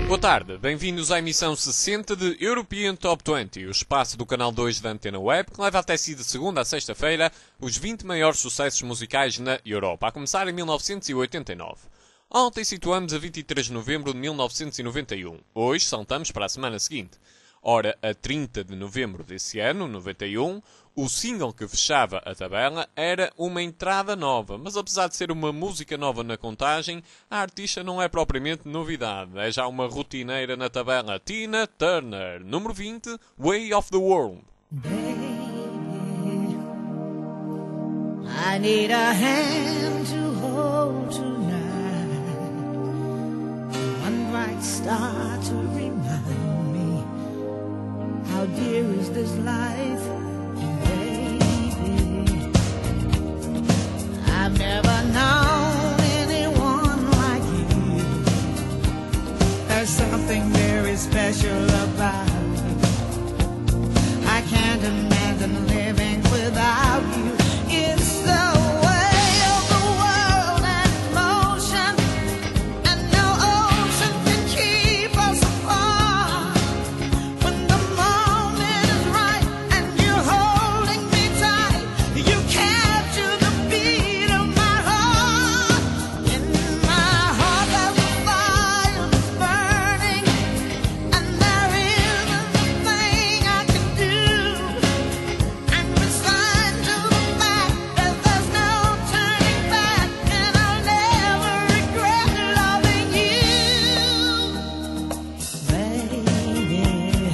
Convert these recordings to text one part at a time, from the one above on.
Boa tarde, bem-vindos à emissão 60 de European Top 20, o espaço do canal 2 da Antena Web, que leva até si de segunda a sexta-feira os 20 maiores sucessos musicais na Europa, a começar em 1989. Ontem situamos a 23 de novembro de 1991, hoje saltamos para a semana seguinte. Ora, a 30 de novembro desse ano, 91, o single que fechava a tabela era uma entrada nova, mas apesar de ser uma música nova na contagem, a artista não é propriamente novidade, é já uma rotineira na tabela. Tina Turner, número 20, Way of the World. Baby, I need a hand to hold tonight, one bright star to remind me how dear is this life. Baby, I've never known anyone like you. There's something very special about you. I can't imagine living without you. It's the way of the world and motion, and no ocean can keep us apart. When the moment is right and you're holding me tight, you capture the beat of my heart. In my heart there's a fire that's burning, and there isn't a thing I can do. I'm resigned to the fact that there's no turning back, and I'll never regret loving you. Baby,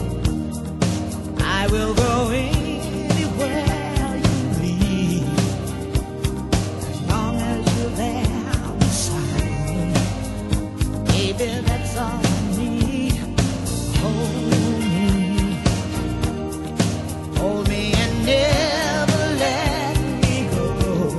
I will go anywhere you lead, as long as you're there beside me. Baby, that's all I need. Hold me and never let me go.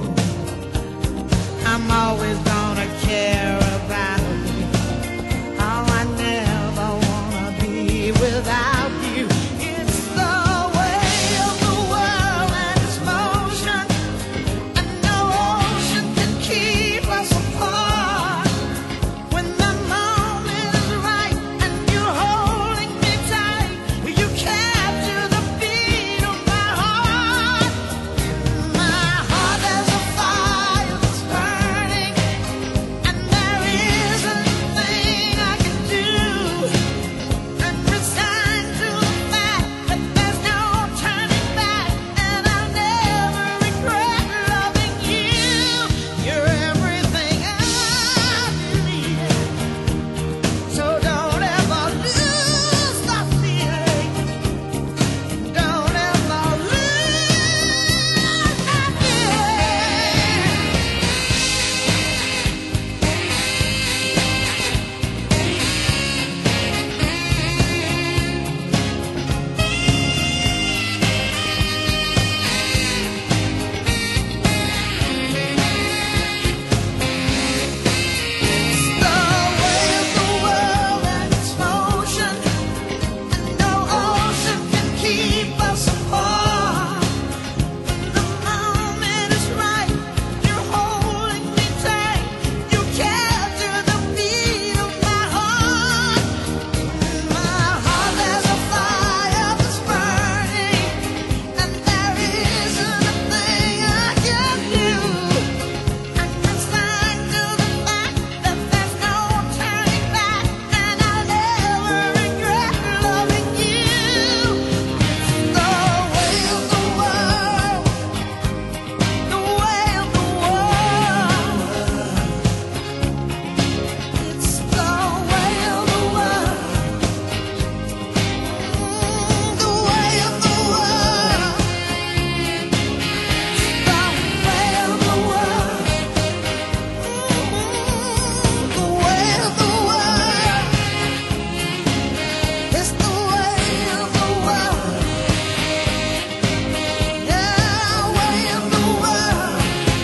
I'm always gonna care about you. Oh, I never wanna be without you. It's the way of the world and its motion, and no ocean can keep us apart. When the moment is right and you're holding me tight, you capture the beat of my heart. In my heart there's a fire that's burning, and there isn't a thing I can do. I'm resigned to the fact that there's no turning back, and I'll never regret loving you. You're everything I need, so don't ever lose the feeling. Don't ever lose that feeling. The way of the world and its motion, and no ocean can keep us apart. When the moment is right, you're holding me tight. You capture the beat of my heart. In my heart there's a fire that's burning, and there isn't a thing I can do. I'm resigned to the fact that there's no turning back, and I'll never regret loving you. The way of the world, the way of the world. It's the way of the world, the way of the world. It's the way of the world, the way of the world. It's the way of the world, yeah, way of the world.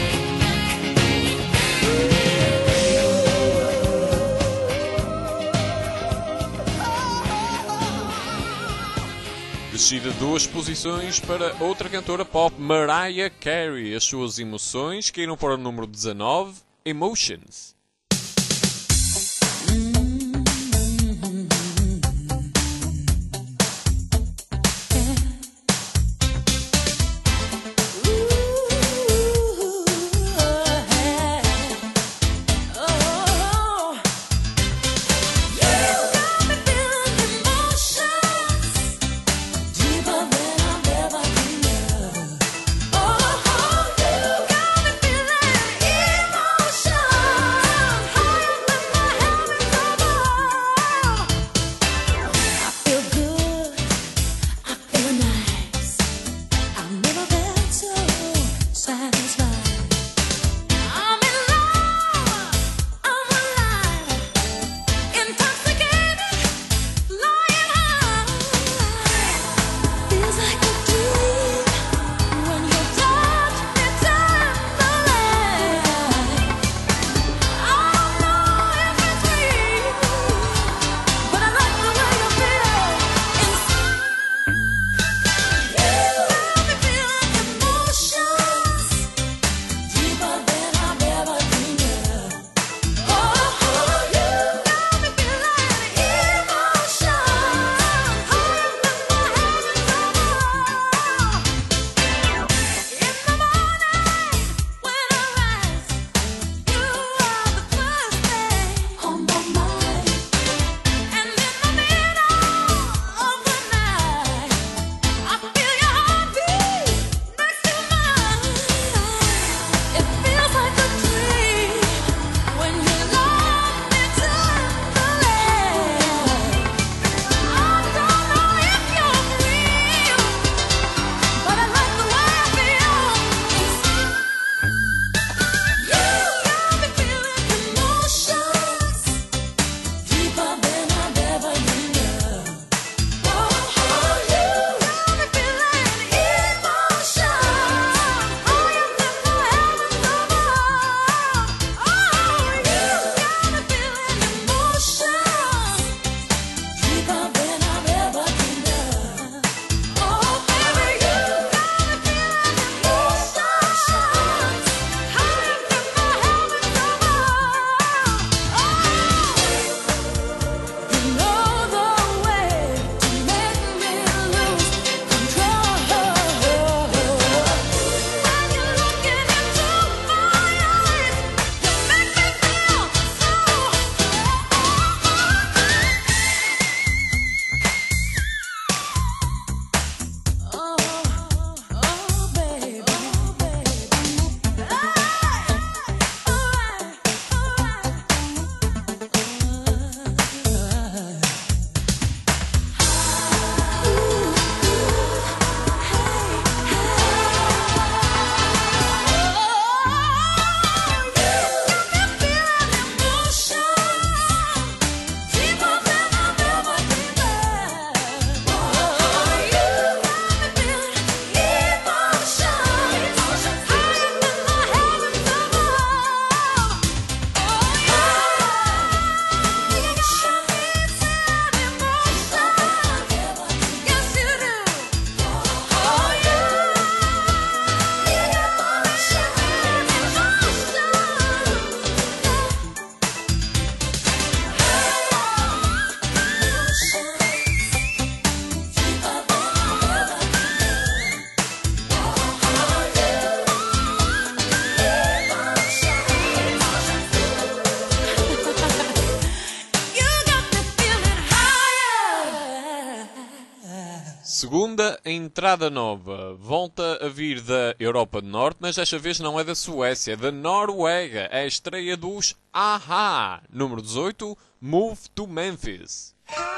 Descida 2 posições para outra cantora pop, Mariah Carey. As suas emoções caíram para o número 19, Emotions. Mm-hmm. Segunda entrada nova. Volta a vir da Europa do Norte, mas desta vez não é da Suécia, é da Noruega. É a estreia dos A-ha. Número 18, Move to Memphis.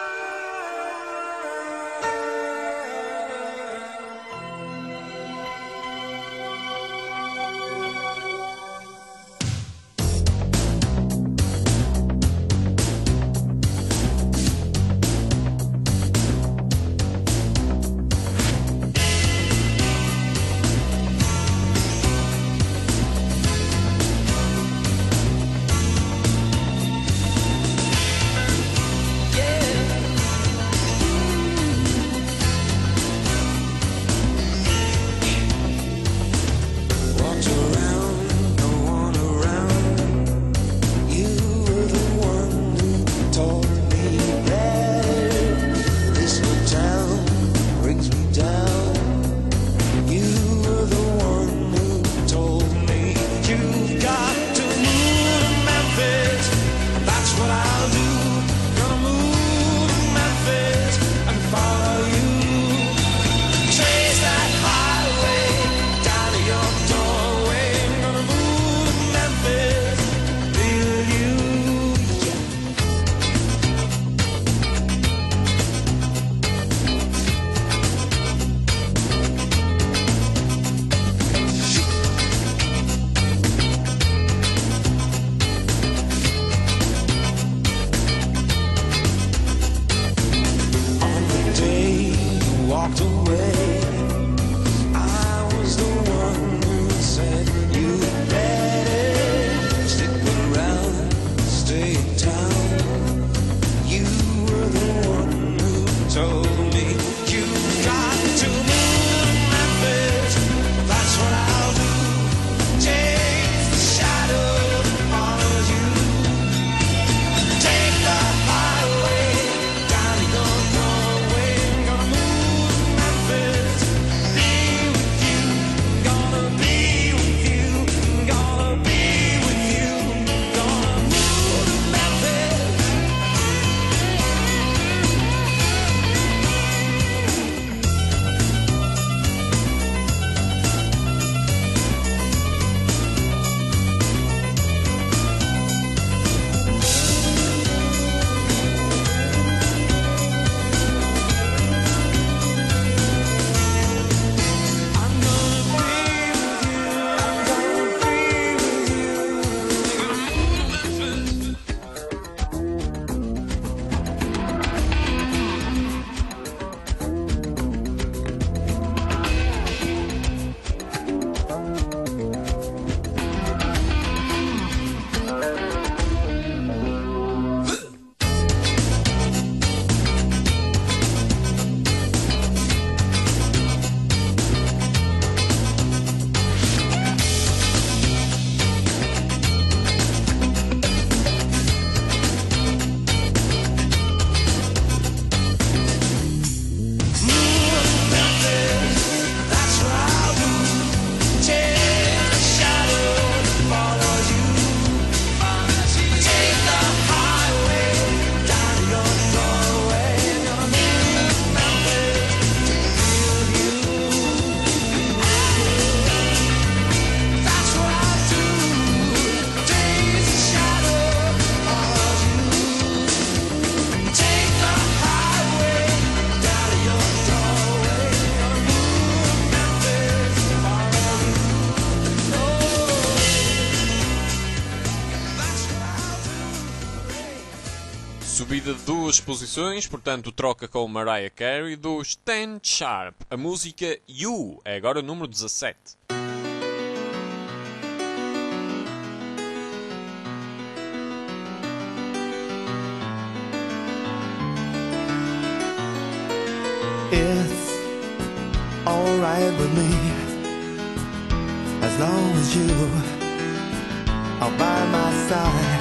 Subida de 2 posições, portanto troca com Mariah Carey dos Ten Sharp. A música You é agora o número 17. It's alright with me as long as you are by my side.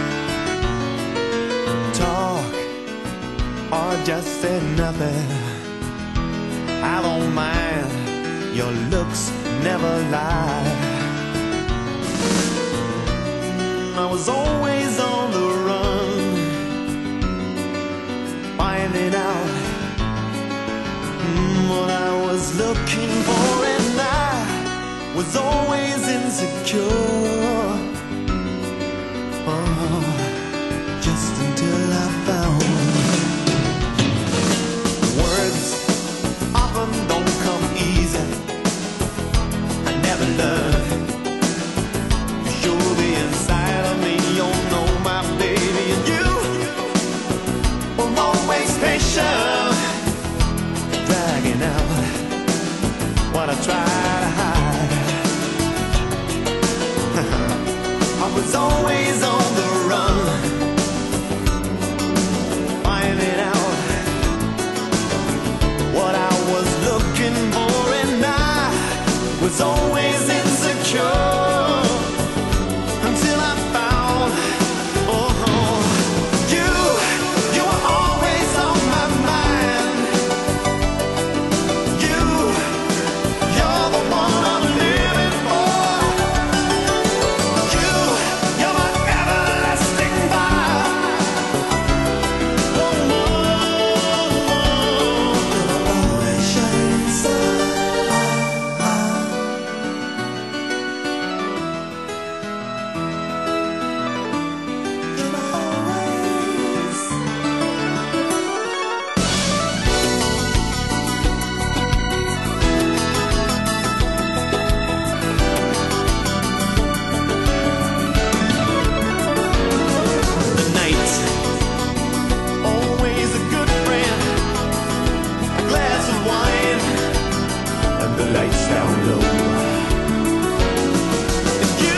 Talk or just say nothing, I don't mind, your looks never lie. I was always on the run, finding out what I was looking for, and I was always insecure. Oh, just until I found words often don't come easy. I never learned to show the inside of me. You know my baby, and you were always patient, dragging out what I try to hide. I was always on the run, finding out what I was looking for, and I was always insecure until I found, oh, you were always on my mind. You're the one I'm living for. You're my everlasting fire. Always shining star. You're always. The night, always a good friend. A glass of wine and the lights down low. And you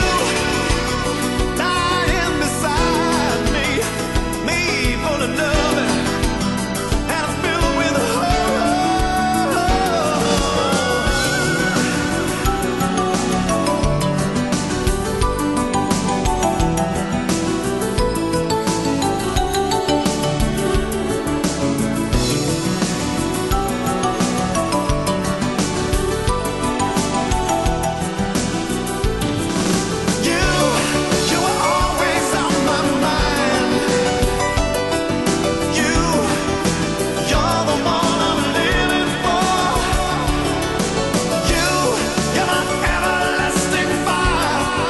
lying beside me full of love and I'm filled with hope. You were always on my mind. You're the one I'm living for. You're my everlasting fire.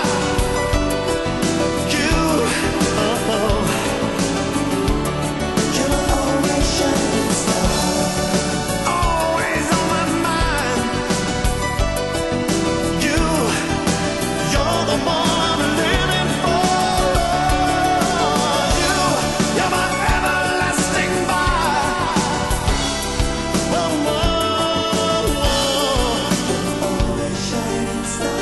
You're always shining star. Always on my mind. You're the one I'm living for. You're my everlasting fire. Always shining star.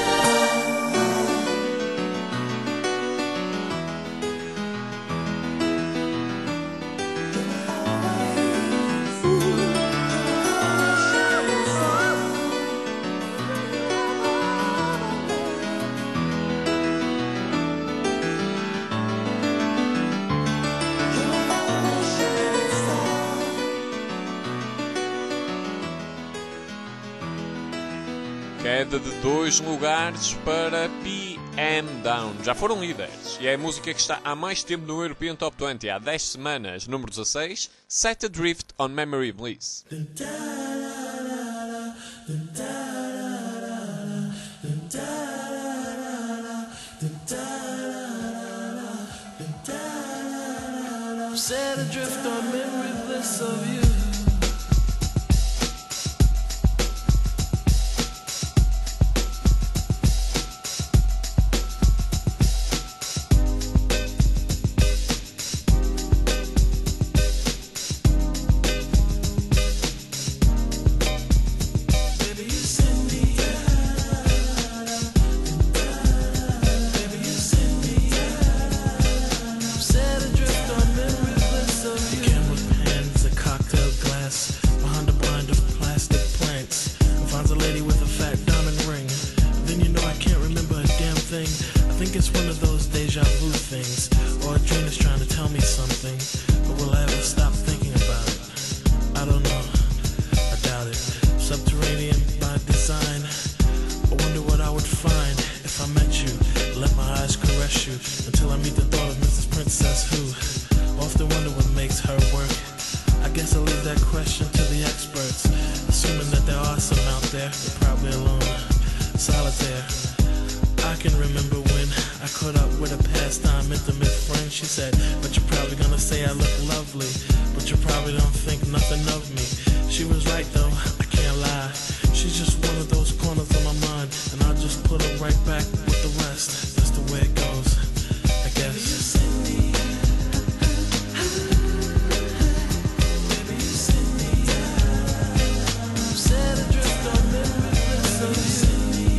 Queda de 2 lugares para PM Down. Já foram líderes. E é a música que está há mais tempo no European Top 20. Há 10 semanas. Número 16. Set Adrift on Memory Bliss. Set adrift on memory bliss of you. Baby, you send me. Baby, you send me. Set adrift on memory bliss of you. Camera pans, a cocktail glass behind a blind of plastic plants. Finds a lady with a fat diamond ring. Then you know I can't remember a damn thing. I think it's one of those deja vu things, or a dream is trying to tell me something. But will I ever stop thinking about it? I don't know. I doubt it. Subterranean by design. I wonder what I would find if I met you. Let my eyes caress you until I meet the thought of Mrs. Princess, who often wonder what makes her work. I guess I'll leave that question to the experts. miss them out there, they're probably alone, solitaire. I can remember when I caught up with a pastime intimate friend. She said, but you're probably gonna say I look lovely, but you probably don't think nothing of me. She was right though, I can't lie. She's just one of those corners of my mind, and I'll just put her right back with the rest. That's the way it goes, I guess. Set adrift on memory bliss of you.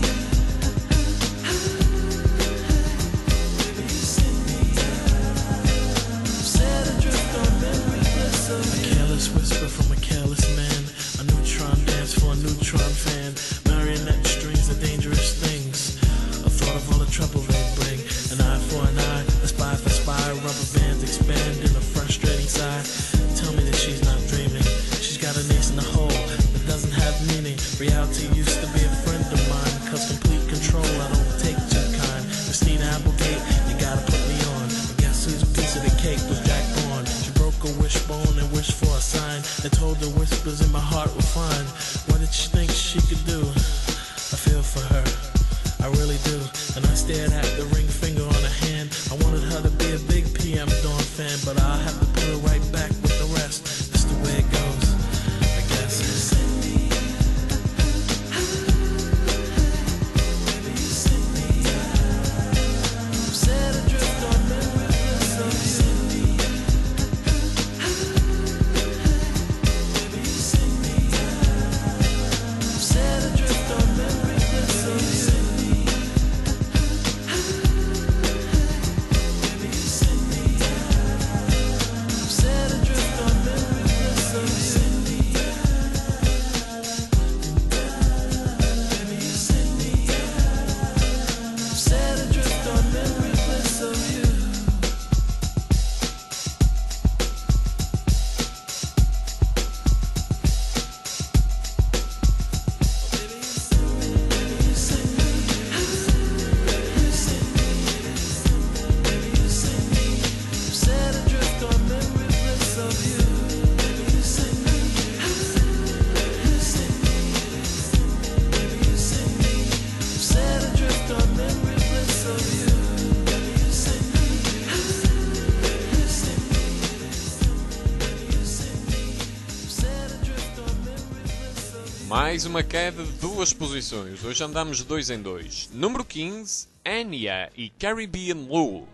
A careless whisper from a careless man, a neutron dance for a neutron fan. Marionette strings are dangerous things. A thought of all the trouble they bring. An eye for an eye, a spy for spy. Rubber bands expand in a frustrating sigh. Tell me that she's not dreaming. She's got an ace in the hole that doesn't have meaning. Reality used to be a friend of mine, cause complete control I don't take too kind. Christina Applegate, you gotta put me on. But guess whose piece of the cake was Jack Bourne? She broke a wishbone and wished for a sign that told the whispers in my heart were fine. What did she think she could do? I feel for her, I really do. And I stared at the ring finger on her hand. I wanted her to be a big PM Dawn fan, but I'll have to put her right back with the rest. That's the way it goes, I guess. Set adrift on memory bliss of you. Set adrift on memory bliss of you. Set adrift on memory bliss of you. Set adrift on memory bliss of you. Set adrift on memory bliss of you. Set adrift on memory bliss of you. Set adrift on memory bliss of you. Mais uma queda de 2 posições. Hoje andamos 2 em 2. Número 15, Enya e Caribbean Lou.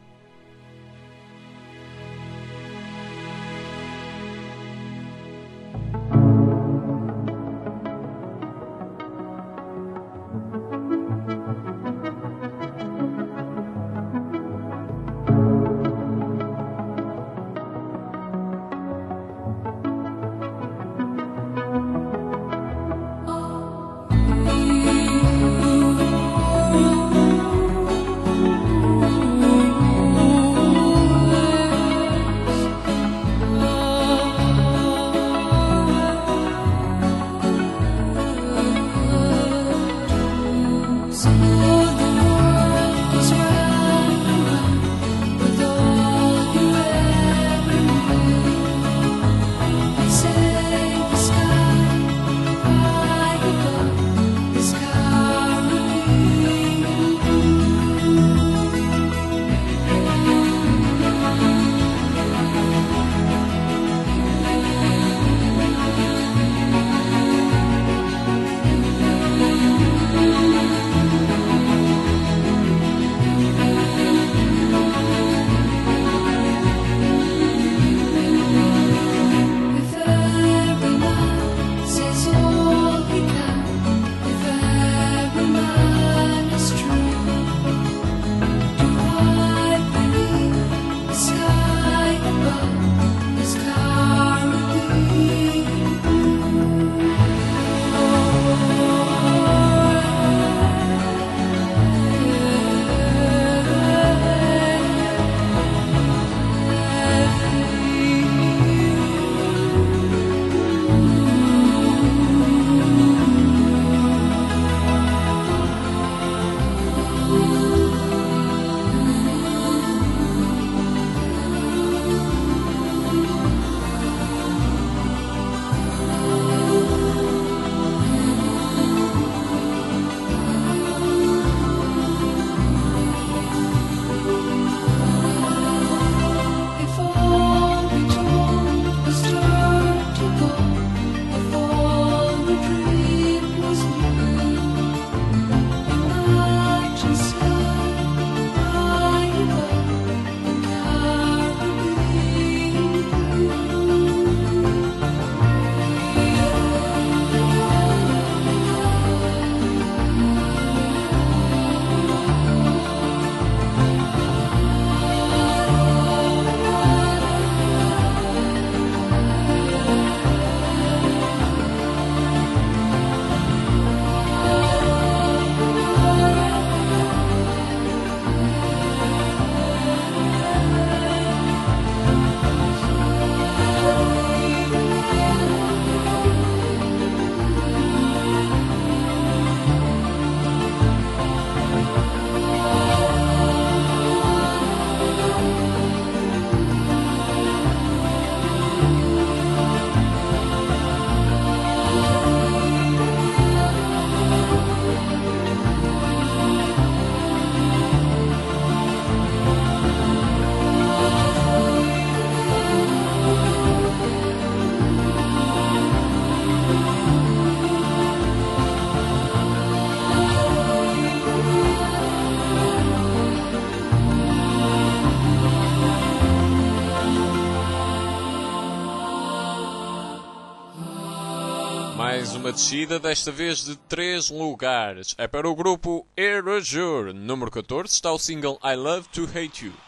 uma descida, desta vez de 3 lugares. É para o grupo Erasure. Número 14 está o single I Love to Hate You.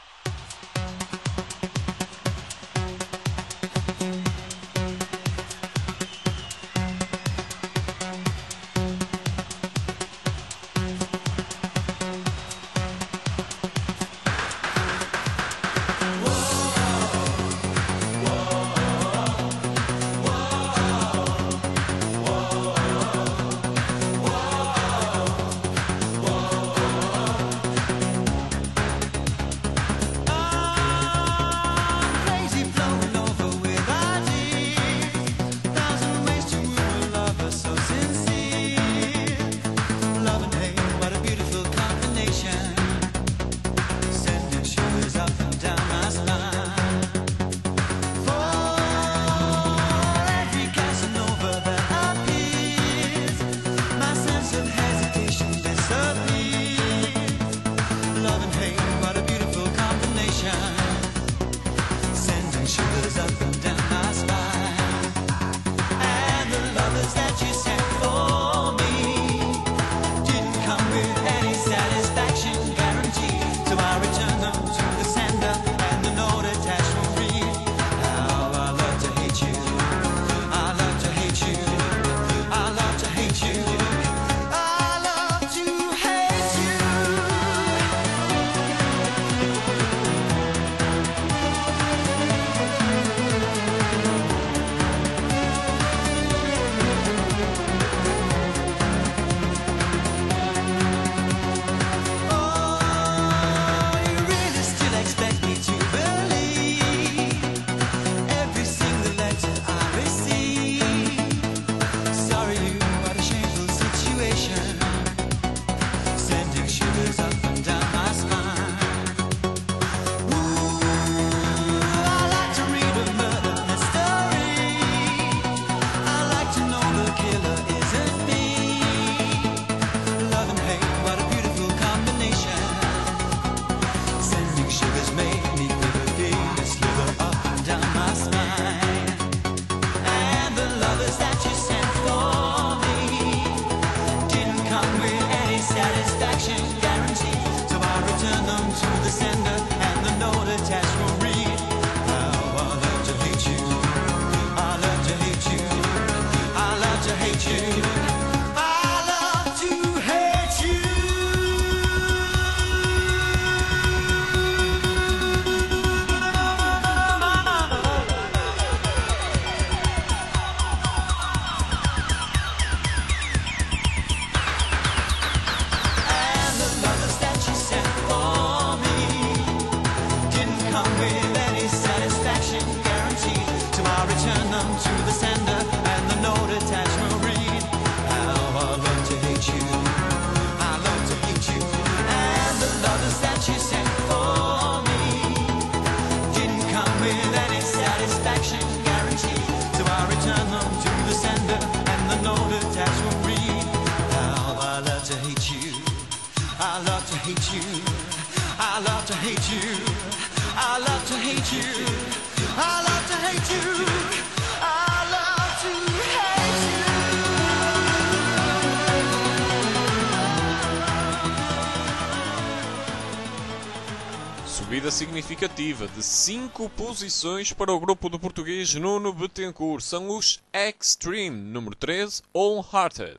Subida significativa de 5 posições para o grupo do português Nuno Bettencourt. São os Extreme, número 13, All Hearted.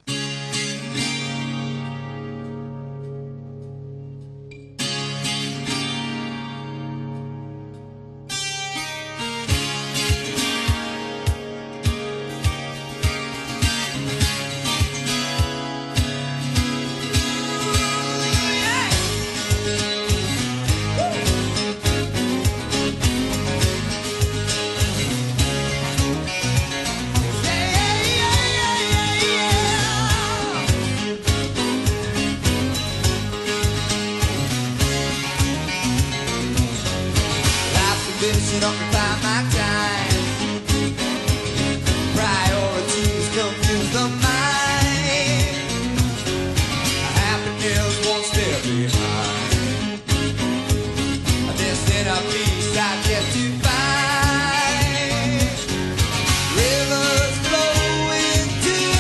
Rivers flowing to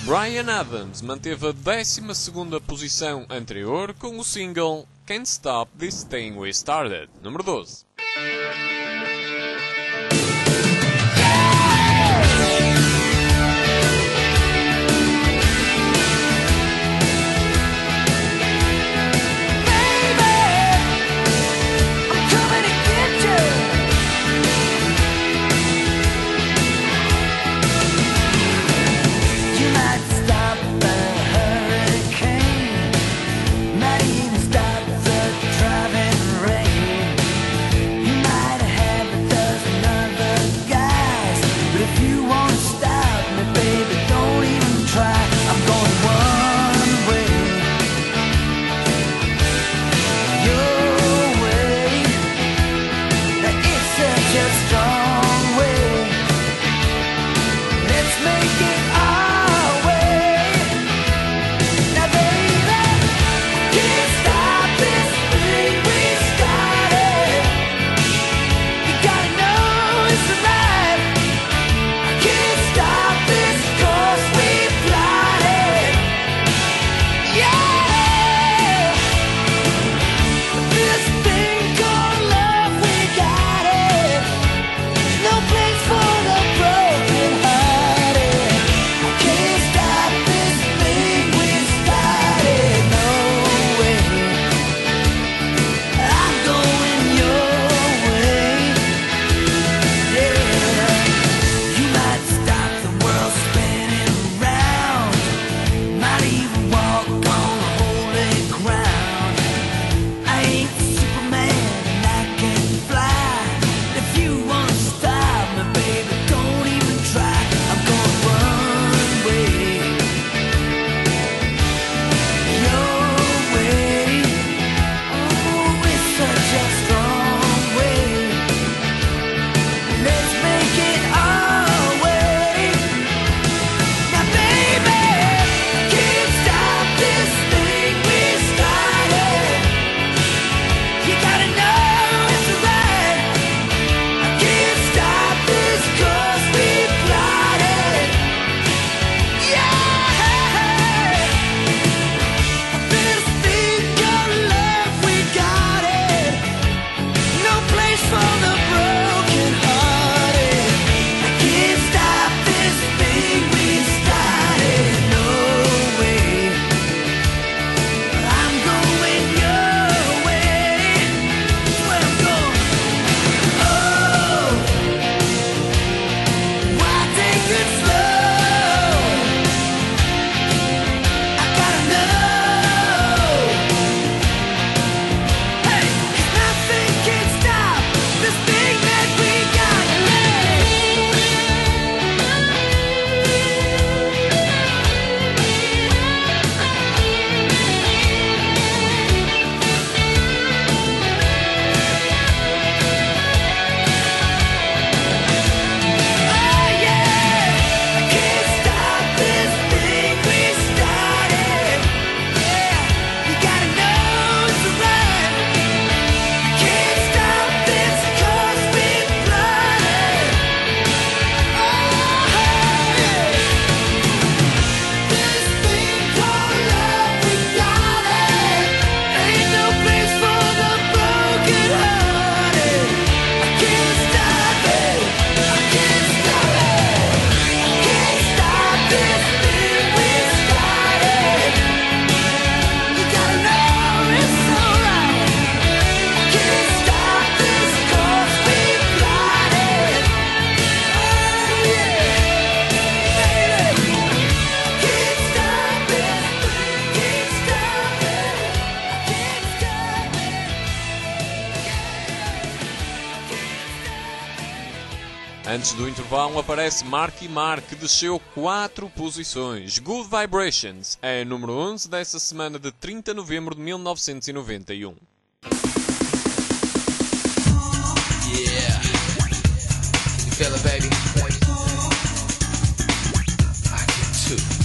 Bryan Adams manteve a 12ª posição anterior com o single Can't Stop This Thing We Started, número 12. Antes do intervalo aparece Marky Mark, que desceu 4 posições. Good Vibrations é número 11 dessa semana de 30 de novembro de 1991. Yeah. You feel it, baby? I can too.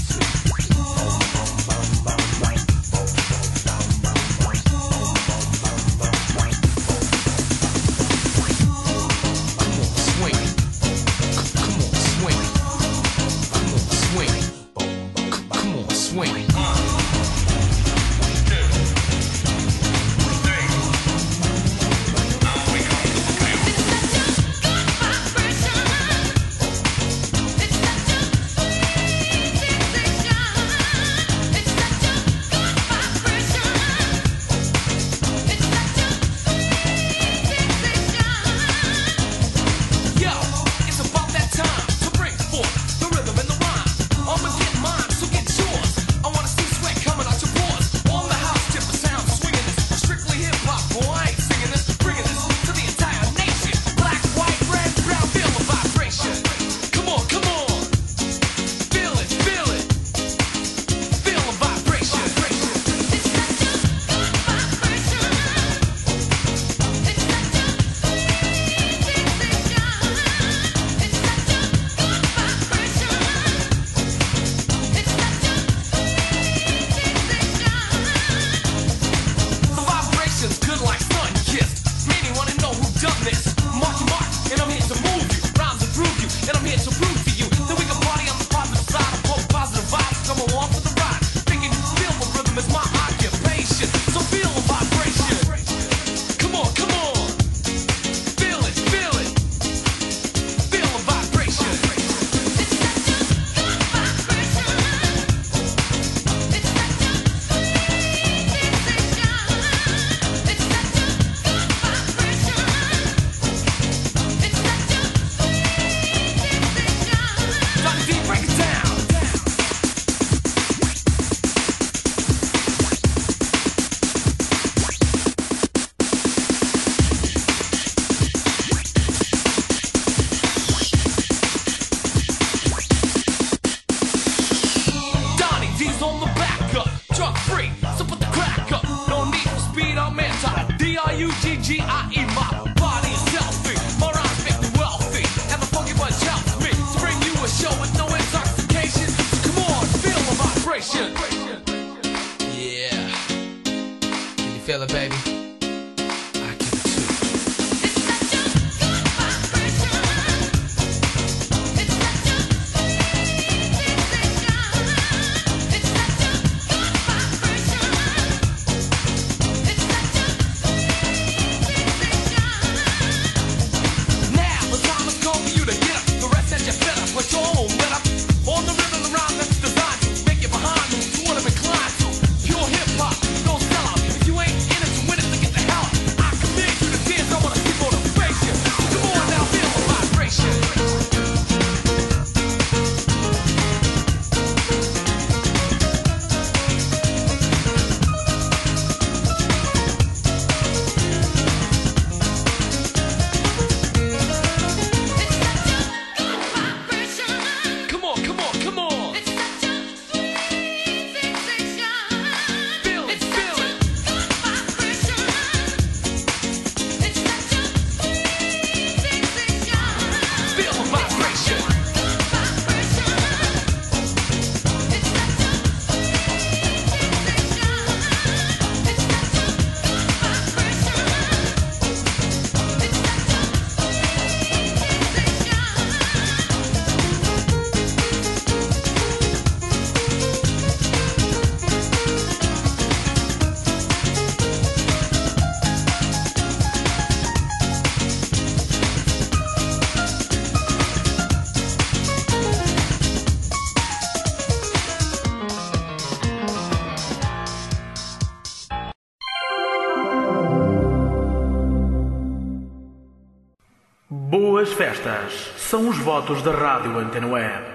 Boas festas, são os votos da Rádio Antena Web.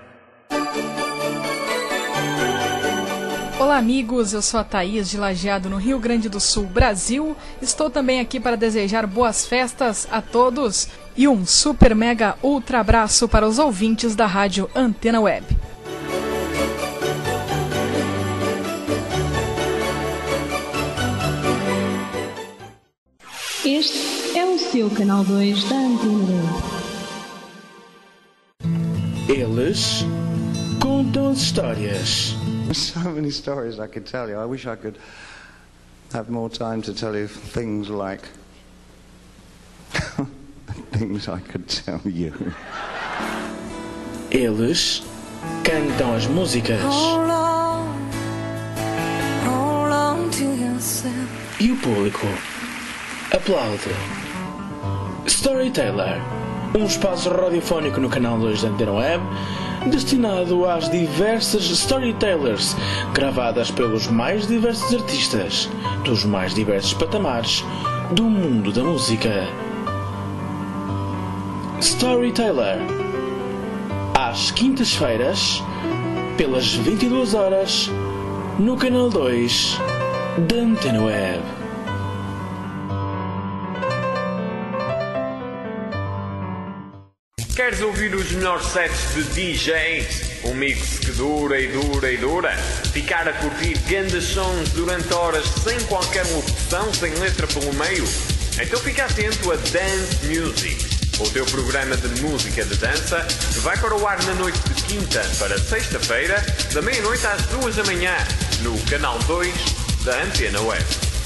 Olá amigos, eu sou a Thaís de Lajeado, no Rio Grande do Sul, Brasil. Estou também aqui para desejar boas festas a todos e um super mega ultra abraço para os ouvintes da Rádio Antena Web. Este é o seu canal 2 da Antena 2. Eles contam histórias. So many stories I could tell you. I wish I could have more time to tell you things like things I could tell you. Eles cantam as músicas. Hold on to yourself. E o público aplaude. Storyteller, um espaço radiofónico no canal 2 da Antena Web, destinado às diversas storytellers, gravadas pelos mais diversos artistas, dos mais diversos patamares, do mundo da música. Storyteller, às quintas-feiras, pelas 22 horas, no canal 2 da Antena Web. Queres ouvir os melhores sets de DJs? Um mix que dura e dura e dura? Ficar a curtir grandes sons durante horas sem qualquer locução, sem letra pelo meio? Então fica atento a Dance Music, o teu programa de música de dança, que vai para o ar na noite de quinta para sexta-feira, da meia-noite às 2 da manhã, no canal 2 da Antena Web.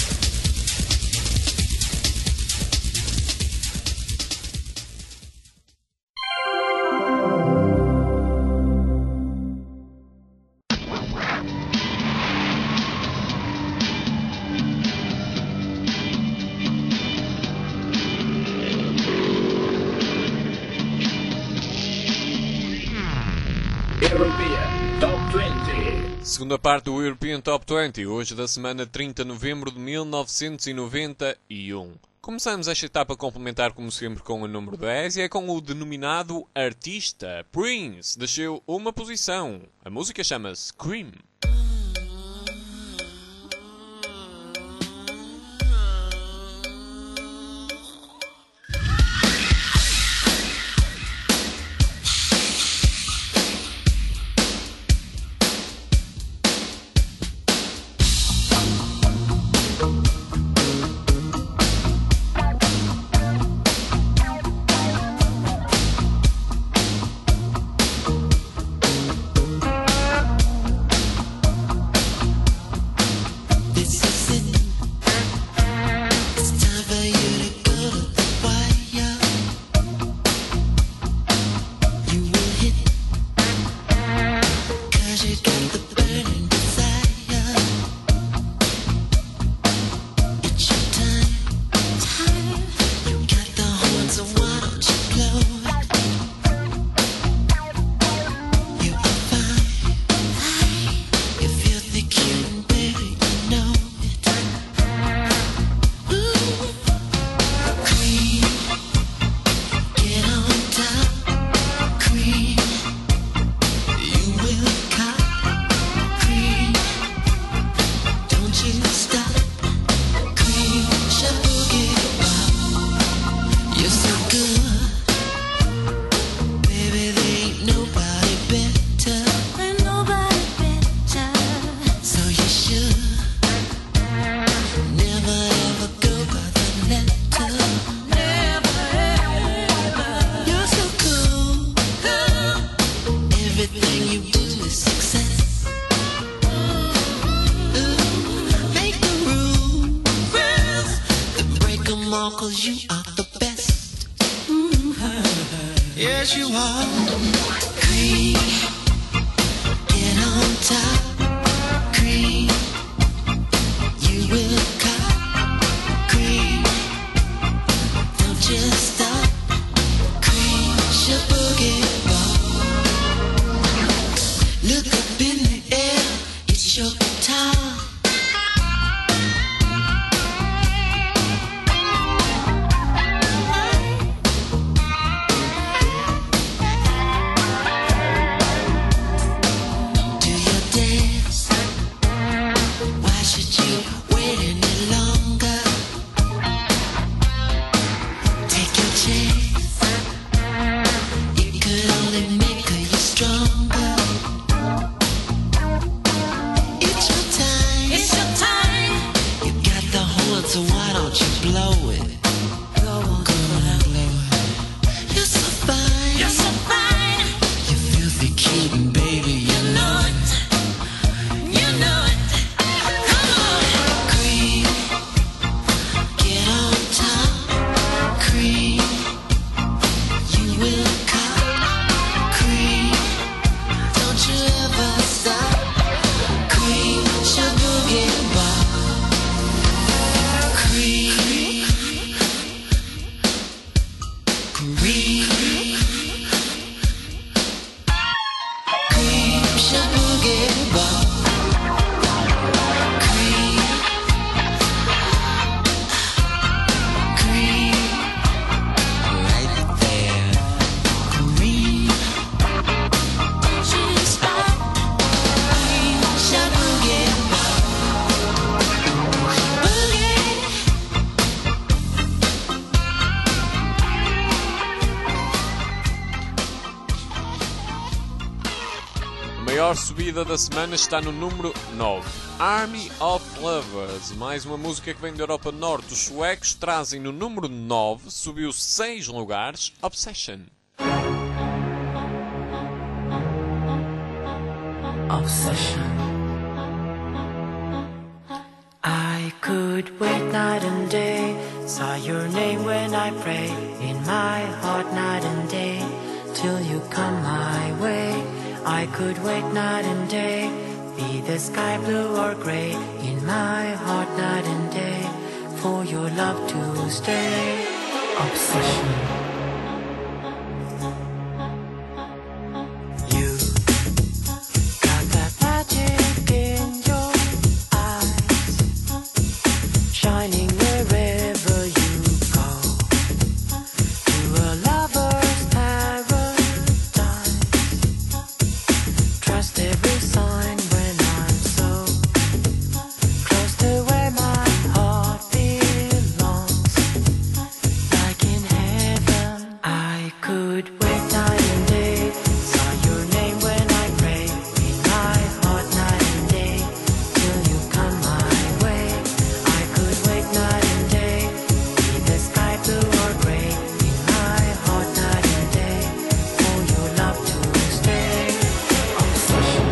Segunda parte do European Top 20, hoje da semana 30 de novembro de 1991. Começamos esta etapa complementar, como sempre, com o número 10 e é com o denominado artista. Prince desceu uma posição. A música chama-se Cream. Yes, you are. Cream, get on top. Cream, you will cop. Cream, don't just stop. Cream, your boogie ball. Look up in the air, it's your time. Creep, creep, your boogie ball. A maior subida da semana está no número 9. Army of Lovers, mais uma música que vem da Europa Norte. Os suecos trazem no número 9, subiu 6 lugares, Obsession. Obsession. I could wait night and day, saw your name when I pray, in my heart night and day, till you come my way. I could wait night and day, be the sky blue or grey, in my heart night and day, for your love to stay. Obsession. You got that magic in your eyes, shining wherever you go, to a lover's paradise. Trust every sign when I'm so close to where my heart belongs, like in heaven. I could wait night and day, saw your name when I pray, in my heart night and day, till you come my way. I could wait night and day, be the sky blue or grey, in my heart night and day, for your love to stay. Obsession.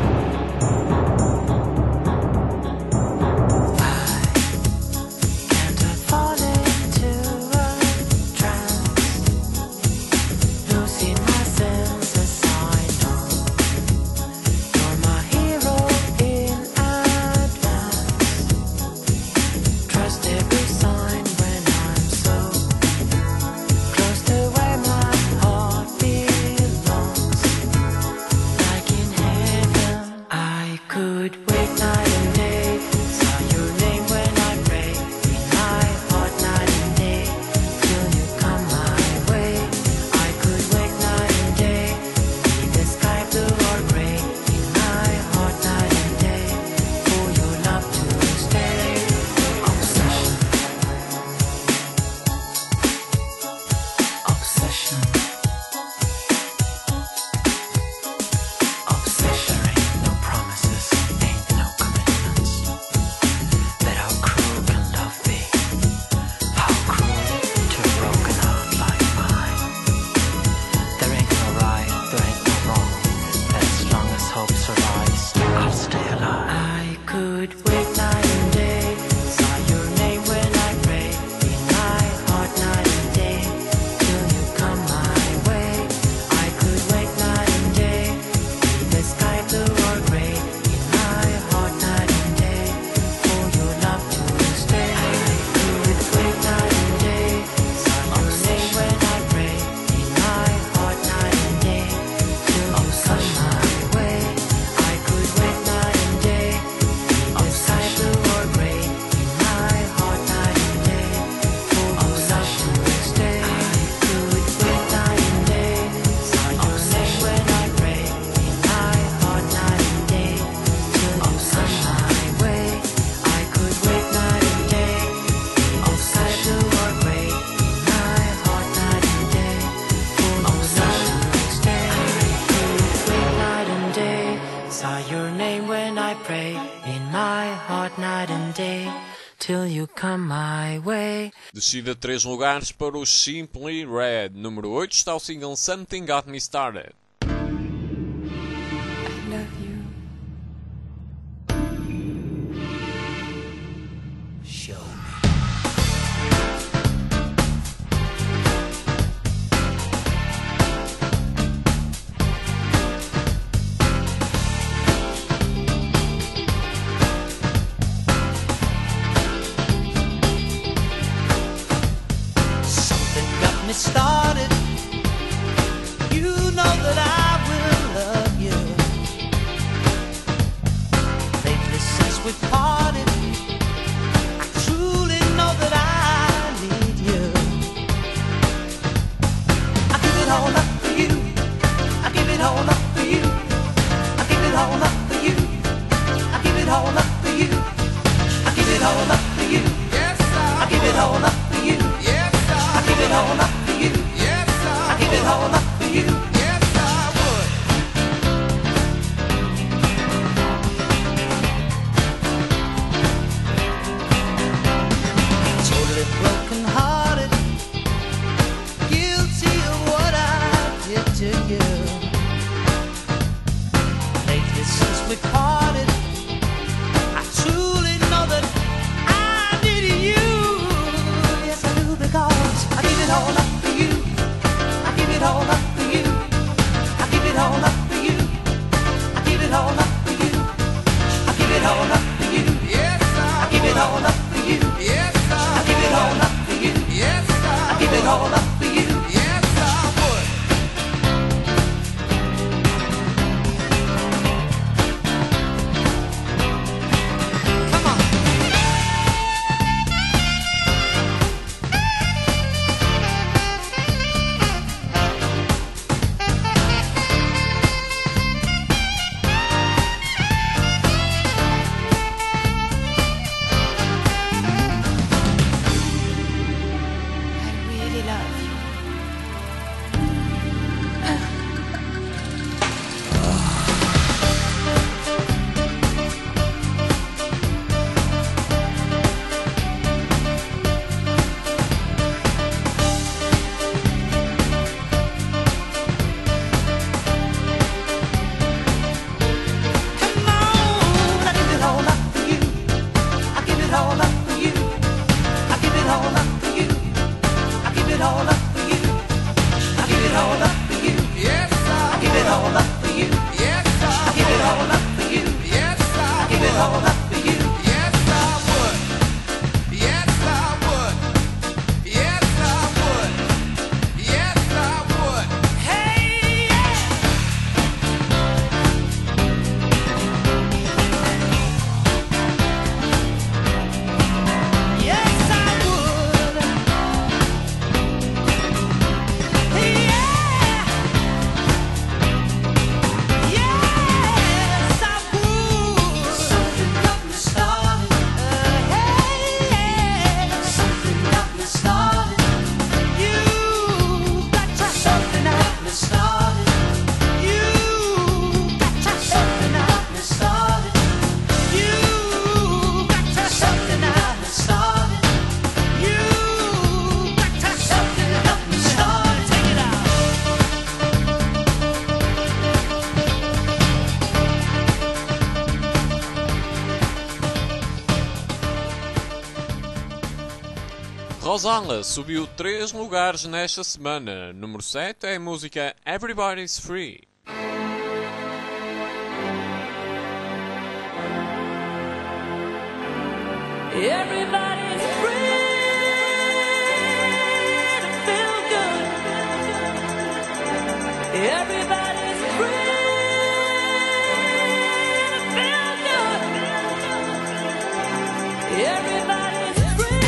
Can't I fall into a trance, losing my senses? I know you're my hero in advance. Trust every sign when I'm so close to where my heart belongs, like in heaven. I could wait night and day, saw your name when I pray, in my heart night and day, till you come my way. I could wait night and day, be the sky blue or grey, in my heart night and day, for your love to stay. Obsession. Obsession. Obsession. Ain't no promises, ain't no commitments. But how cruel can love be? How cruel to a broken heart like mine. There ain't no right, there ain't no wrong, but as long as hope survives, I'll stay alive. I could wait night and day, saw your name when I pray, in my heart night and day, till you come my way. I could wait night and day, be the sky blue or grey, in my heart night and day, for your love to stay. I could wait night and day, saw your name when I pray, in my heart night and day, till you come my way. I could wait night and day, be the sky blue or grey, in my heart night and day, for your love to stay. I could wait night and day, saw your name when I pray, in my heart night and day, till you come my way. I could wait night and day, be the sky blue or grey, in my heart night and day, for your love to stay. I could wait night and day, saw your name when I pray, in my heart night and day, till you come my way. Descida 3 lugares para o Simply Red. Número 8 está o single Something Got Me Started. Something got me started. started. You know that I will love you. Lately since we parted, I truly know that I need you. I give it all up for you. I give it all up for you. I give it all up for you. I give it all up for you. I give it all up for you. Yes, I give it all up for you. Yes, I give it all up for you. Yes, I give it all up for you. Yes, I would. Totally broken hearted, guilty of what I did to you. Lately since we parted, I truly know that I need you. Yes, I do, because I give it all up for you. I give it all up for you. I give it all up for you. I give it all up for you. I give it all up for you. Yes, I give it all up for you. Yes, I give it all up for you. Yes, I give it all up for you. Yes, I would. Come on. I really love you. Come on, I give it all up for you. I give it all up for you. I give it all up for you. I give it all up for you. I give it all up for you. Yes, I give it all up for you. Yes, I give it all up for you. Yes, I give it all up for you. Yes, I would. Yes, I would. Yes, I would. Yes, I would. Hey, yeah. Yes, I would. Yeah. Yes, I would. Something got me started. Hey, something got me started. You got to something got me started. You got to something got me started. You got to something got me started. You got to something got me started. Take it out. Rosala subiu 3 lugares nesta semana. Número 7 é a música Everybody's Free. Everybody's free to feel good. Everybody's free to feel good. Everybody's free.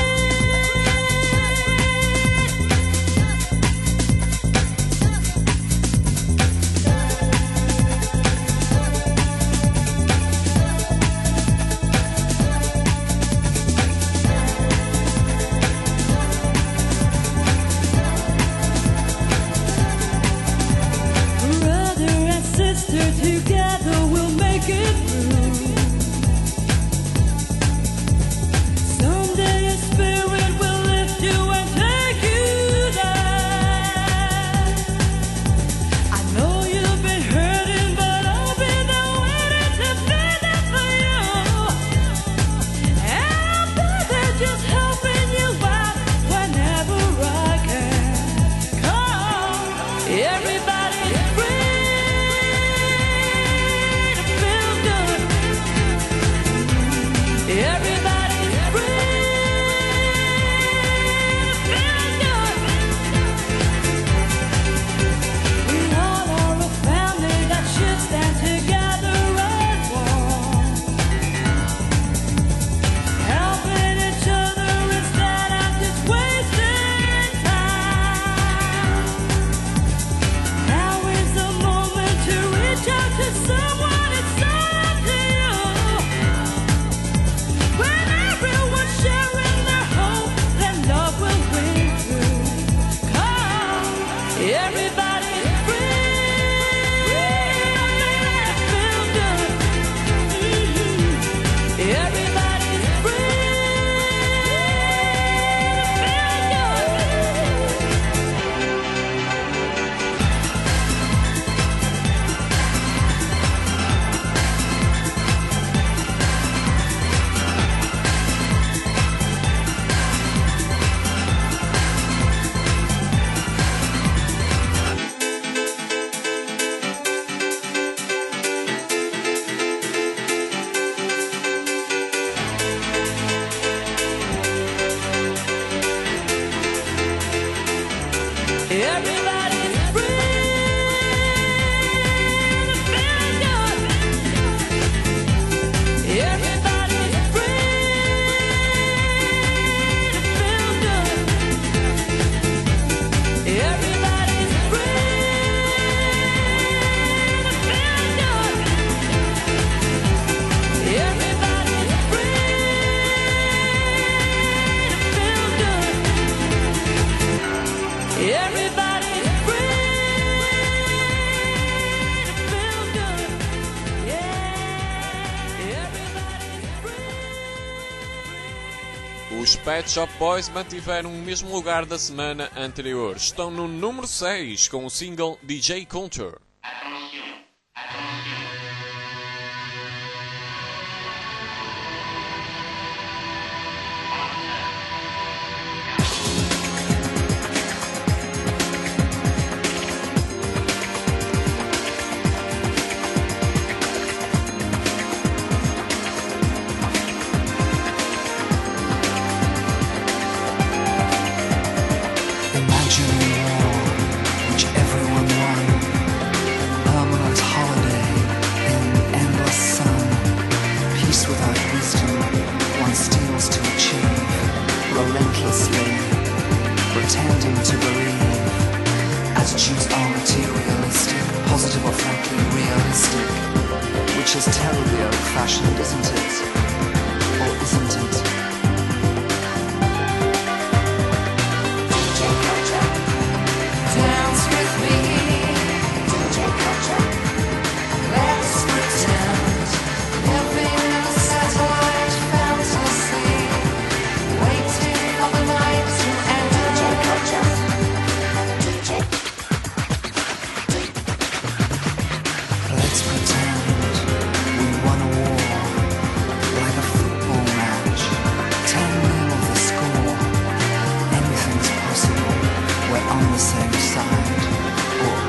Everybody's free. Feel good. Everybody's free. Everybody's free. Feel good. Everybody's free. Feel good. Everybody's free. Feel good. Everybody's free. Feel good. Everybody's free to feel good. Yeah, everybody's free. Os Pet Shop Boys mantiveram o mesmo lugar da semana anterior. Estão no número 6 com o single DJ Culture. Imagine a war which everyone won. Permanent holiday in endless sun. Peace without wisdom one steals to achieve. Relentlessly pretending to believe. Attitudes are materialistic, positive or frankly realistic. Which is terribly old-fashioned, isn't it? Or isn't it? Dance with me, DJ Culture. Let's pretend living in a satellite fantasy, waiting for the night to end. DJ Culture. Let's pretend we won a war, like a football match, 10-0 the score. Anything's possible, we're on the same side, or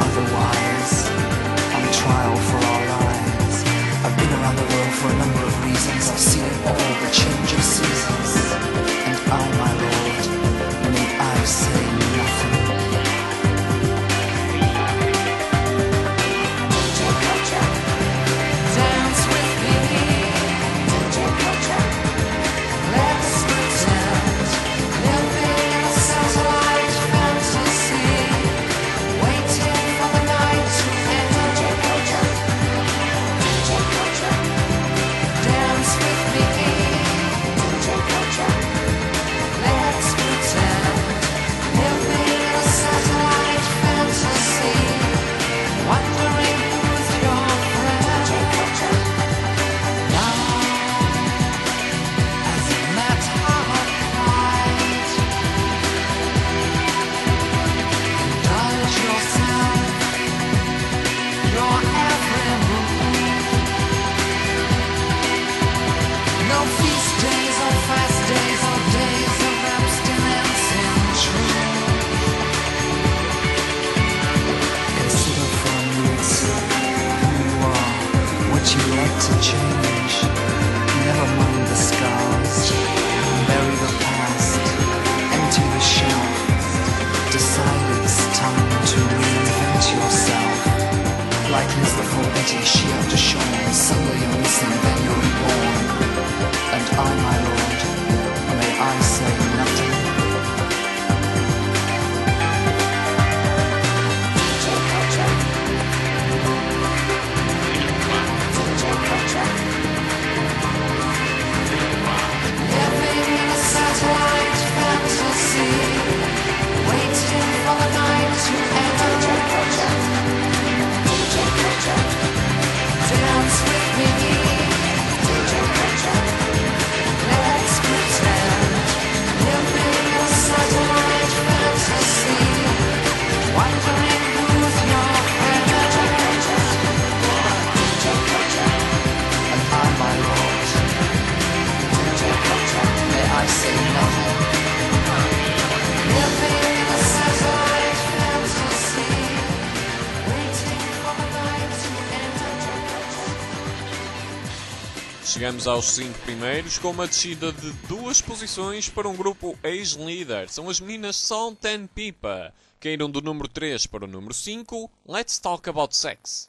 chegamos aos 5 primeiros com uma descida de 2 posições para um grupo ex-líder. São as meninas Salt and Pepper. Caíram do número 3 para o número 5. Let's Talk About Sex.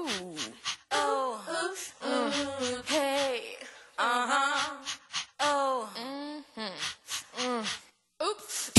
Hey, oh, oops,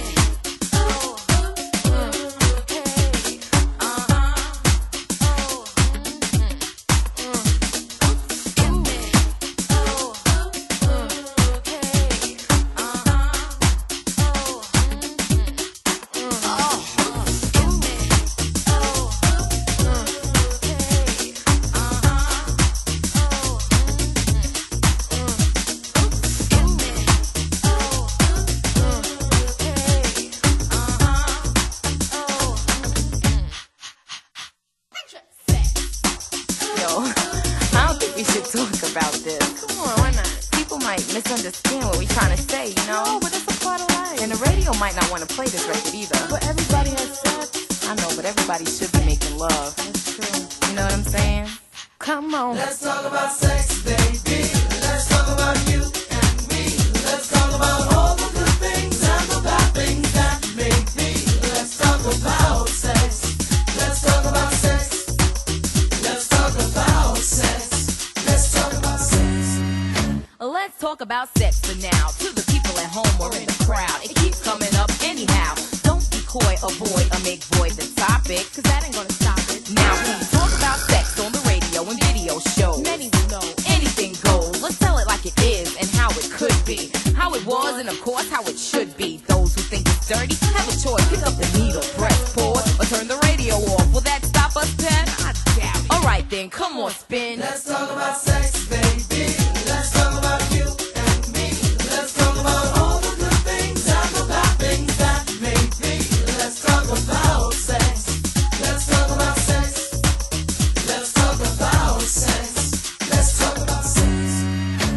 misunderstand what we're trying to say, you know? No, but it's a part of life. And the radio might not want to play this record either. But everybody has sex. I know, but everybody should be making love. That's true. You know what I'm saying? Come on. Let's talk about sex, baby. Let's talk about you and me. Let's talk about all the good things and the bad things that make me. Let's talk about sex. Let's talk about sex. Let's talk about sex. Let's talk about sex. Let's talk about sex for now. To the people at home or in the crowd, it keeps coming up anyhow. Don't be coy, avoid, or make void the topic, cause that ain't gonna stop it. Now please talk about sex on the radio and video shows. Many will know. Anything goes. Let's tell it like it is and how it could be. How it was and of course how it should be. Those who think it's dirty, have a choice. Pick up the needle, press pause, or turn the radio off. Will that stop us, Pat? I doubt it. Alright then, come on, spin. Let's talk about sex, baby. Let's talk about you and me. Let's talk about all the good things and the bad things that make me. Let's talk about sex. Let's talk about sex. Let's talk about sex. Let's talk about sex.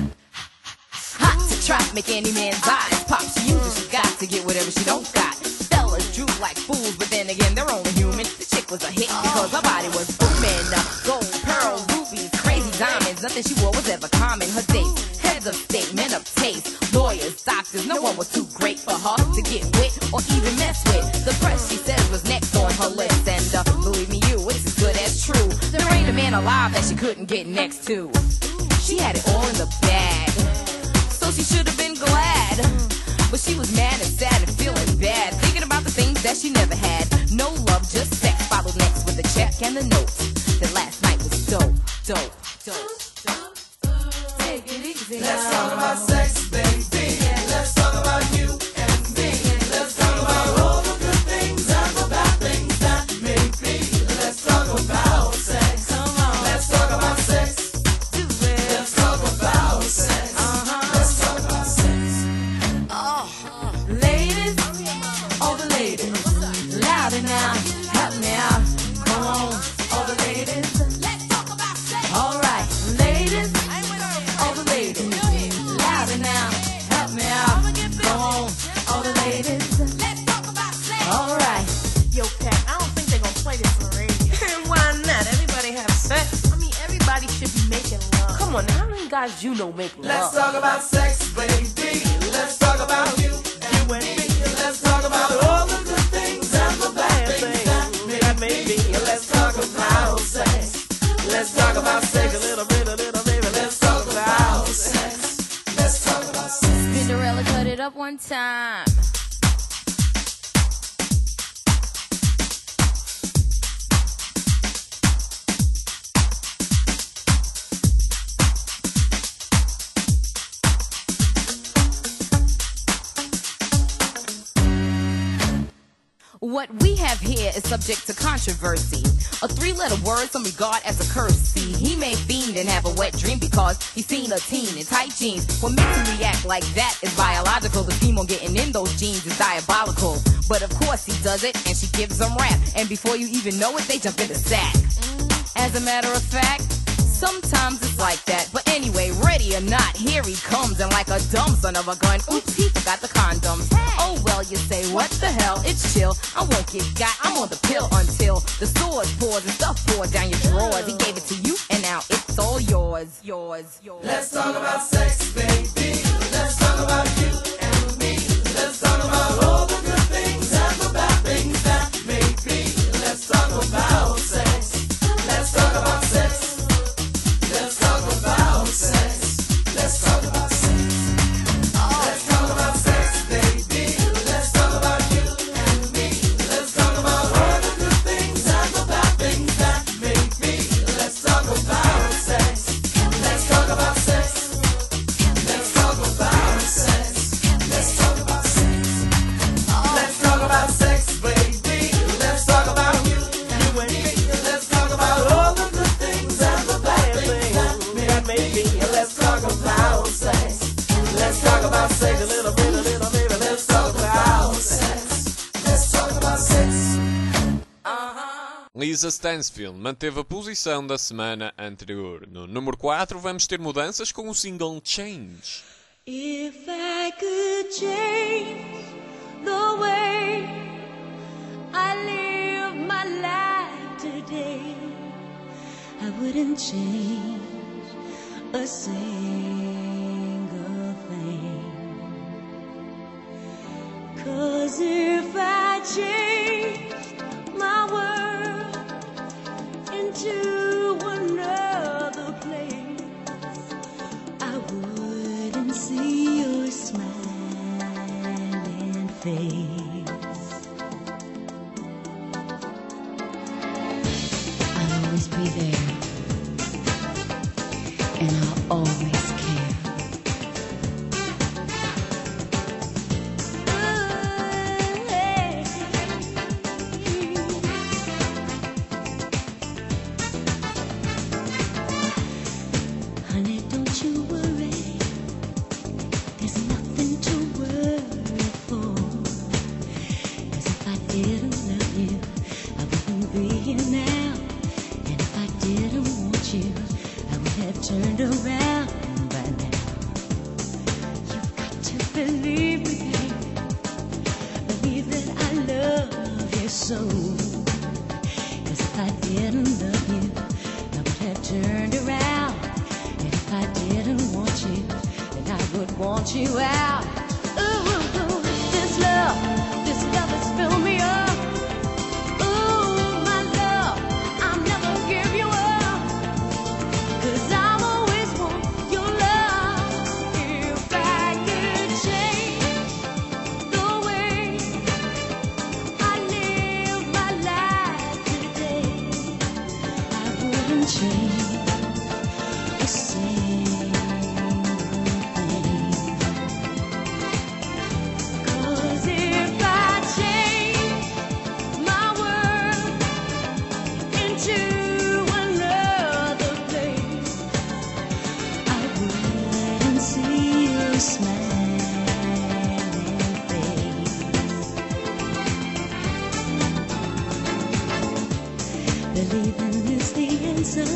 Hot to trap, make any man's eyes pop. She uses, she got to get whatever she don't got. Fellas droop like fools, but then again, they're only human. The chick was a hit because her body was booming. Gold, pearls, rubies, crazy diamonds. Nothing she wore was ever common. Her dates, heads of state, men of taste, lawyers, doctors. No one was too great for her to get with or even mess with. The press, she says, was next on her list. And believe me, you, it's as good as true. There ain't a man alive that she couldn't get next to. She had it all in the bag, so she should have been glad. But she was mad and sad and feeling bad, thinking about the things that she never had. No love, just sex. Followed next with a check and a note that last night was dope, dope, dope, dope. Take it easy. Let's talk about sex, baby. Let's talk about you and me. Let's talk about all the good things and the bad things that make me. Let's talk about sex. Come on. Let's talk about sex. Do it. Let's talk about sex. Let's talk about sex. Ladies, all the ladies, louder now, help me out. Come on, all the ladies. Let's talk about sex. All right, ladies, all the ladies, louder now, help me out. Come on, all the ladies. Let's talk about sex. All right. Yo, Pat, I don't think they're gonna play this on the radio. Why not? Everybody have sex. I mean, everybody should be making love. Come on, now, how many guys you know make love? Let's talk about sex, baby. Let's talk about you and me. Let's talk about all the good things and the bad things that make me. Let's talk about sex. Let's talk about sex. A little bit, baby. Let's talk about sex. Let's talk about sex. Cinderella cut it up one time. What we have here is subject to controversy. A three-letter word some regard as a curse. See, he may fiend and have a wet dream because he's seen a teen in tight jeans. What makes him react like that is biological. The scheme on getting in those jeans is diabolical. But of course he does it, and she gives him rap. And before you even know it, they jump in the sack. As a matter of fact, Sometimes it's like that, but anyway, ready or not, here he comes, and like a dumb son of a gun, oops, he forgot the condoms. Oh well, you say, what the hell, it's chill, I won't get got, I'm on the pill until the sword pours and stuff pours down your drawers. He gave it to you, and now it's all yours. Let's talk about sex, baby. Let's talk about you and me. Let's talk about all the good things and the bad things that may be. Let's talk about sex. Let's talk about sex. Let's talk about sex. Let's talk about sex. Let's talk about sex, baby. Let's talk about you and me. Let's talk about all the good things and the bad things that may be. Let's talk about sex. Let's talk about sex. Let's talk about sex. Let's talk about sex. Let's talk about sex, baby. Let's talk about you and me. Let's talk about all the good things and the bad things that may be. Let's talk about sex. Let's talk about sex. A little baby. Let's talk about sex. Let's talk about sex. Lisa Stansfield manteve a posição da semana anterior. No número 4 vamos ter mudanças com o single Change. If I could change the way I live my life today, I wouldn't change a single thing. 'Cause if I change my world into another place, I wouldn't see your smiling face. I'll always be there, and I'll always care. Honey, don't you worry, there's nothing to worry for. 'Cause if I didn't love you, I wouldn't be here now. And if I didn't want you, I would have turned around by now. You've got to believe me, babe. Believe that I love you so. 'Cause if I didn't love you, I would have turned around. And if I didn't want you, then I would want you out. Ooh, this love has filled me up. Ooh, my love, I'll never give you up. 'Cause I'll always want your love. If I could change the way I live my life today, I wouldn't change a single thing. 'Cause if I change my world into another place, I wouldn't see your smiling face. Believing is the answer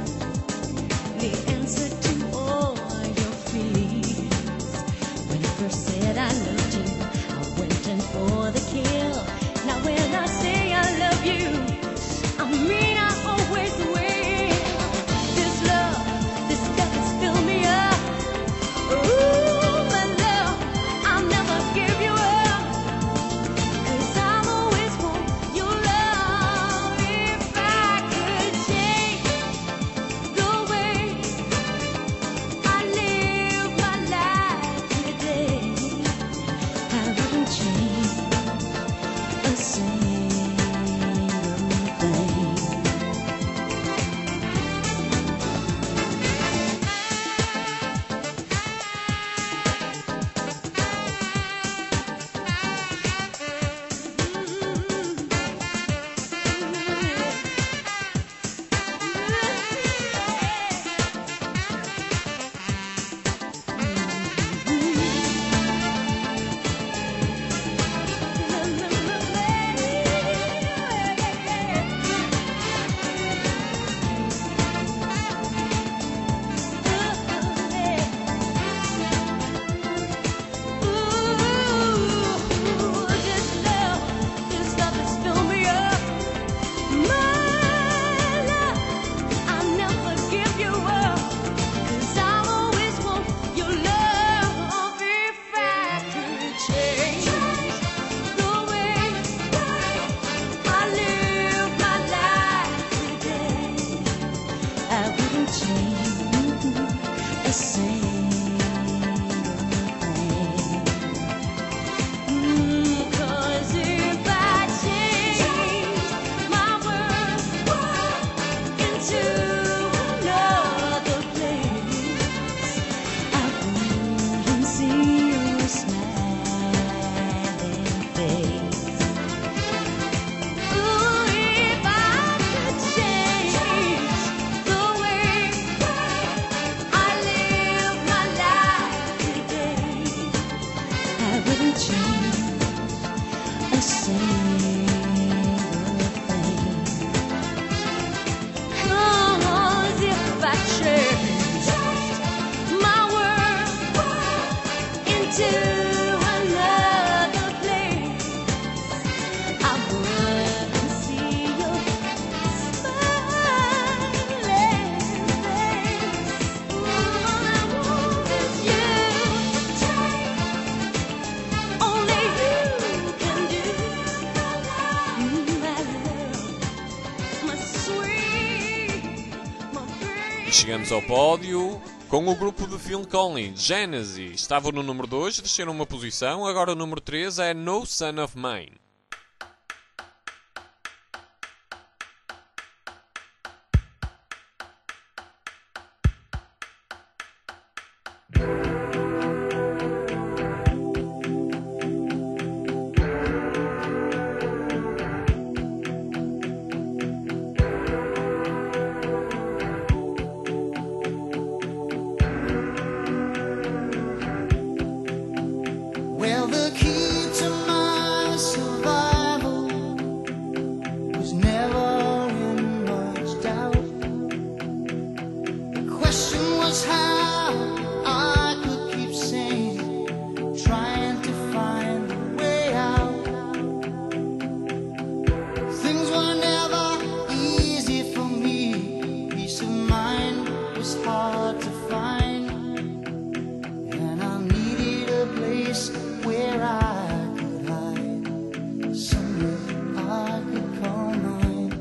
to all your fears. When I first said I loved you, I went in for the kill. Now when I say I love you, I mean I always will. This love has filled me up. Ooh, my love, I'll never give you up. 'Cause I'll always want your love. If I could change E chegamos ao pódio com o grupo de Phil Collins, Genesis. Estavam no número 2, desceram uma posição, agora o número 3 é No Son of Mine. Well, the key to my survival was never in much doubt. The question was how I could keep sane, trying to find a way out. Things were never easy for me. Peace of mind was hard to find, and I needed a place where I could hide, somewhere I could call mine.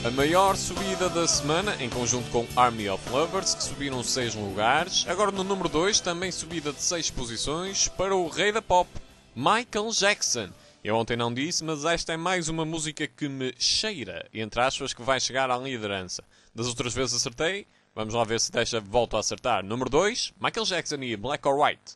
A maior subida da semana, em conjunto com Army of Lovers, que subiram 6 lugares. Agora no número 2, também subida de 6 posições para o rei da pop, Michael Jackson. Eu ontem não disse, mas esta é mais uma música que me cheira, entre aspas, que vai chegar à liderança. Das outras vezes acertei, vamos lá ver se desta volto a acertar. Número 2, Michael Jackson e Black or White.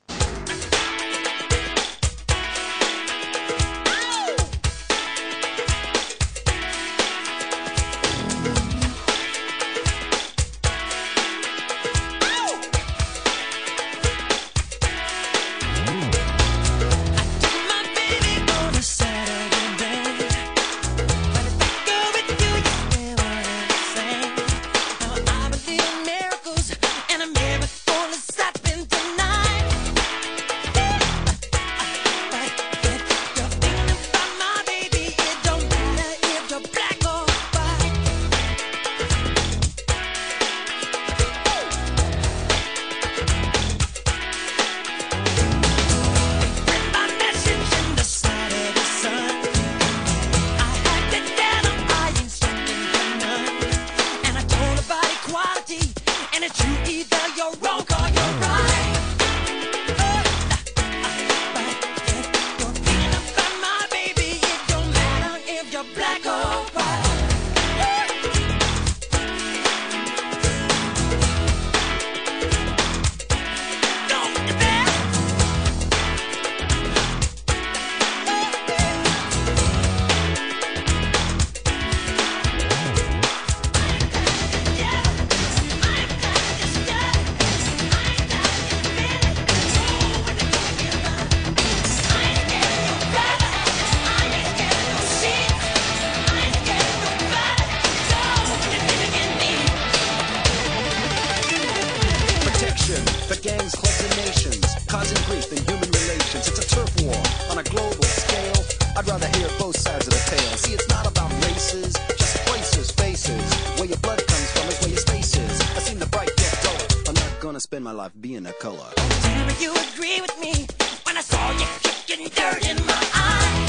Spend my life being a color. Tell me you agree with me when I saw you kicking dirt in my eye.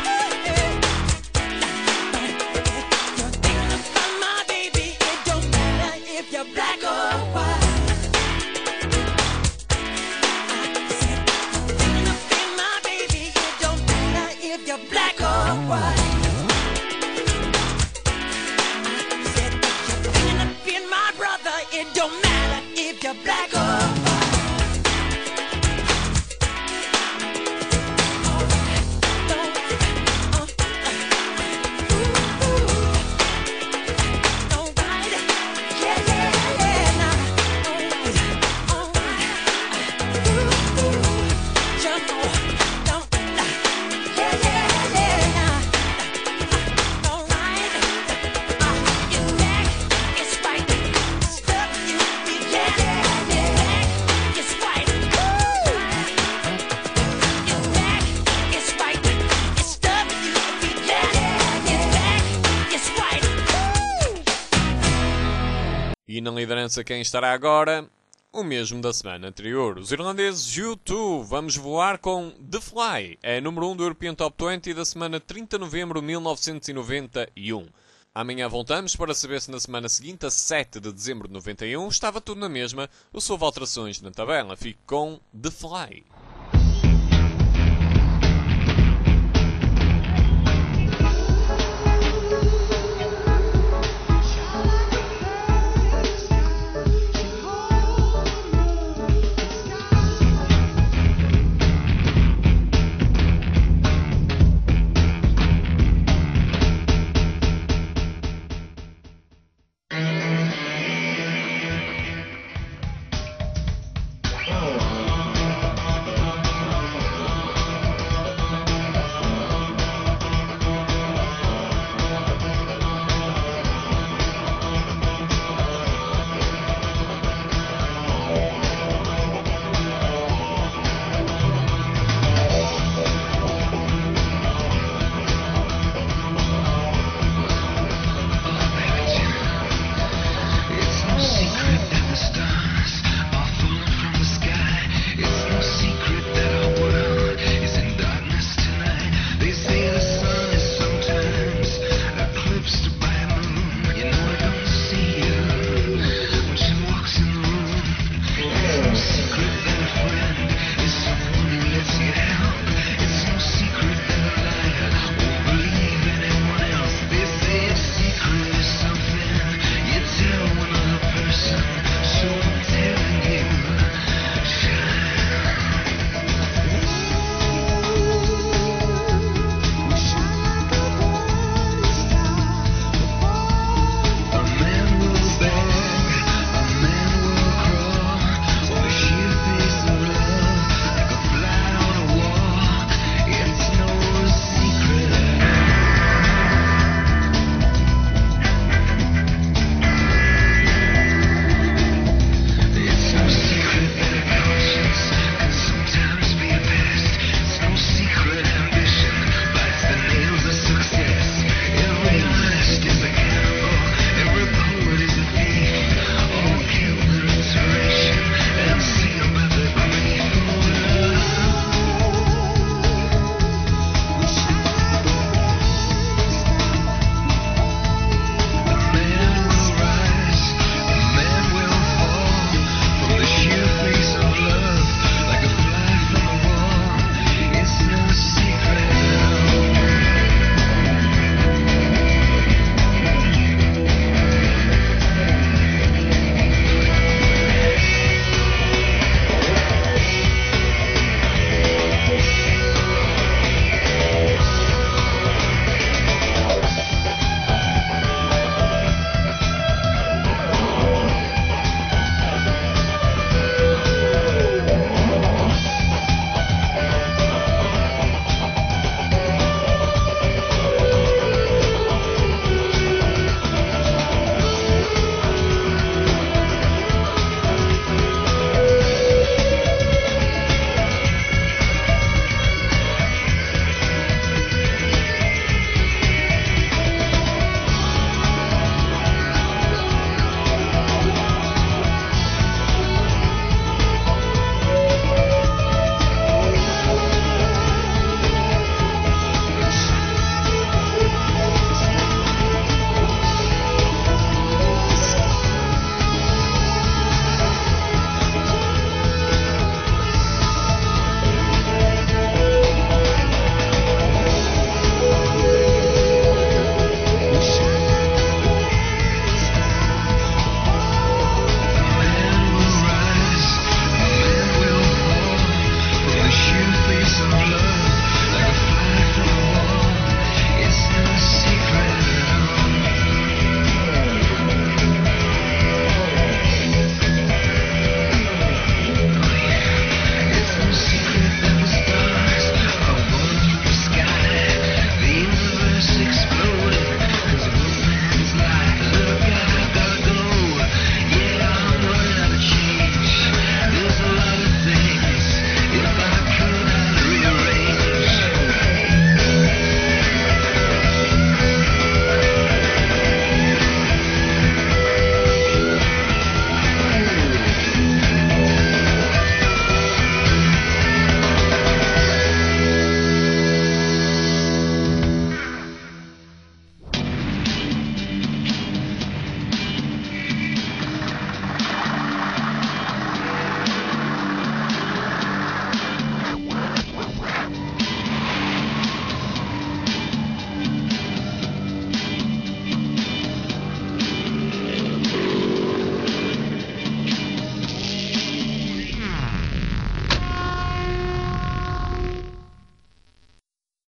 You're thinking about my baby. It don't matter if you're black or white. I said you're thinking about my baby. It don't matter if you're black or white. I said you're thinking of being my brother. It don't matter if you're black or white. E na liderança quem estará agora? O mesmo da semana anterior. Os irlandeses U2. Vamos voar com The Fly. É número 1 do European Top 20 da semana 30 de novembro de 1991. Amanhã voltamos para saber se na semana seguinte, a 7 de dezembro de 91, estava tudo na mesma ou se houve alterações na tabela. Fique com The Fly.